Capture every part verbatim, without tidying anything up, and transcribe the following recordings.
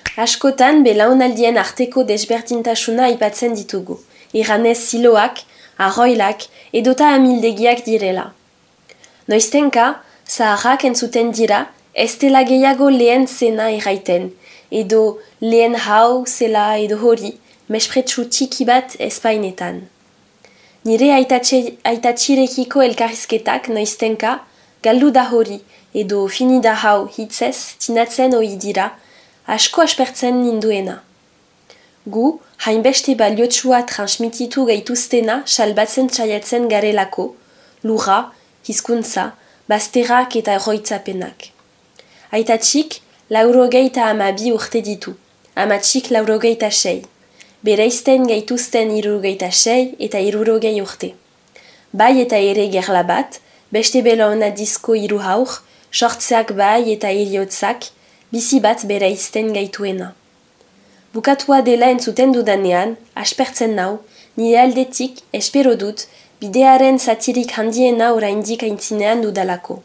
Askotan belaunaldien arteko desberdintasuna aipatzen ditugu, iranez ziloak, arroilak edota amildegiak direla. Noiztenka, zaharrak entzuten dira, ez dela gehiago lehen zena erraiten, edo lehen hau zela edo hori, mespretsu txiki bat espainetan. Nire aitatxirekiko elkarrizketak noiztenka, galdu da hori, edo fini da hau hitzez tinatzen ohi dira, asko aspertzen ninduena. Gu, hainbeste baliotsua transmititu gaituztena salbatzen txaiatzen garelako, lurra, hizkuntza, bazterrak eta erroitzapenak. Aitatxik laurogeita amabi urte ditu, amatxik laurogeita sei. Bereizten gaituzten irurogeita sei eta irurogei urte. Bai eta ere gerla bat, beste belaunaldizko hiru haur, sortzeak bai eta heriotzak, bizi bat bereizten gaituena. Bukatua dela entzuten dudanean, aspertzen nau, nire aldetik espero dut bidearen zatirik handiena oraindik aintzinean dudalako.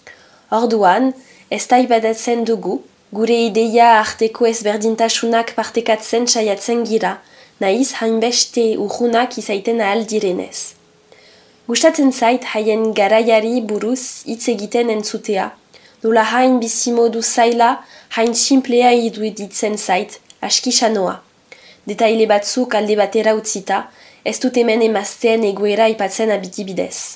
Orduan, ez taibadatzen dugu, gure ideia arteko ezberdintasunak partekatzen saiatzen gira, nahiz hainbeste urrunak izaiten ahal direnez. Gustatzen zait haien garaiari buruz hitz egiten entzutea, nola hain bizimodu zaila, hain simplea iruditzen zait, aski sanoa. Detaile batzuk alde batera utzita, ez dut hemen emazteen egoera aipatzen abitibidez.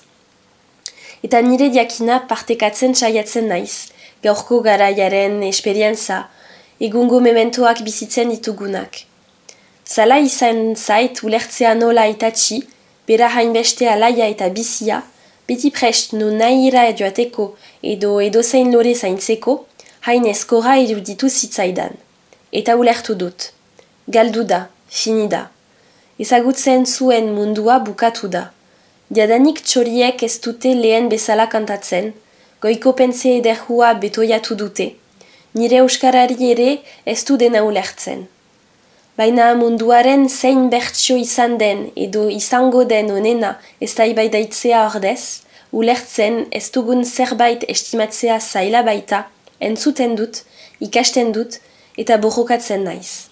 Eta nire diakina partekatzen saiatzen naiz, gaurko garaiaren esperientza, egungo mementoak bizitzen ditugunak. Zala izan zait ulertzea nola aitatxi, bera hainbeste alaia eta bizia, beti prest no nahira joateko edo edozein lore zaintzeko, hain eskora eruditu zitzaidan. Eta ulertu dut. Galdu da, fini da. Ezagutzen zuen mundua bukatu da. Diadanik txoriek ez dute lehen bezala kantatzen, goiko pentze ederhua betoiatu dute. Nire euskarari ere ez du dena ulertzen. Baina munduaren zein bertsio izan den edo izango den onena ez daibaidatzea ordez, ulertzen ez dugun zerbait estimatzea zaila baita, entzuten dut, ikasten dut eta borrokatzen naiz.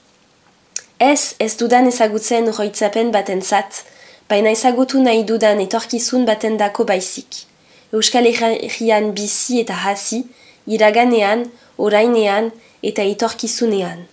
Ez ez dudan ezagutzen oroitzapen batentzat, baina ezagutu nahi dudan etorkizun batendako baizik. Euskal Herrian bizi eta hasi, iraganean, orainean eta etorkizunean.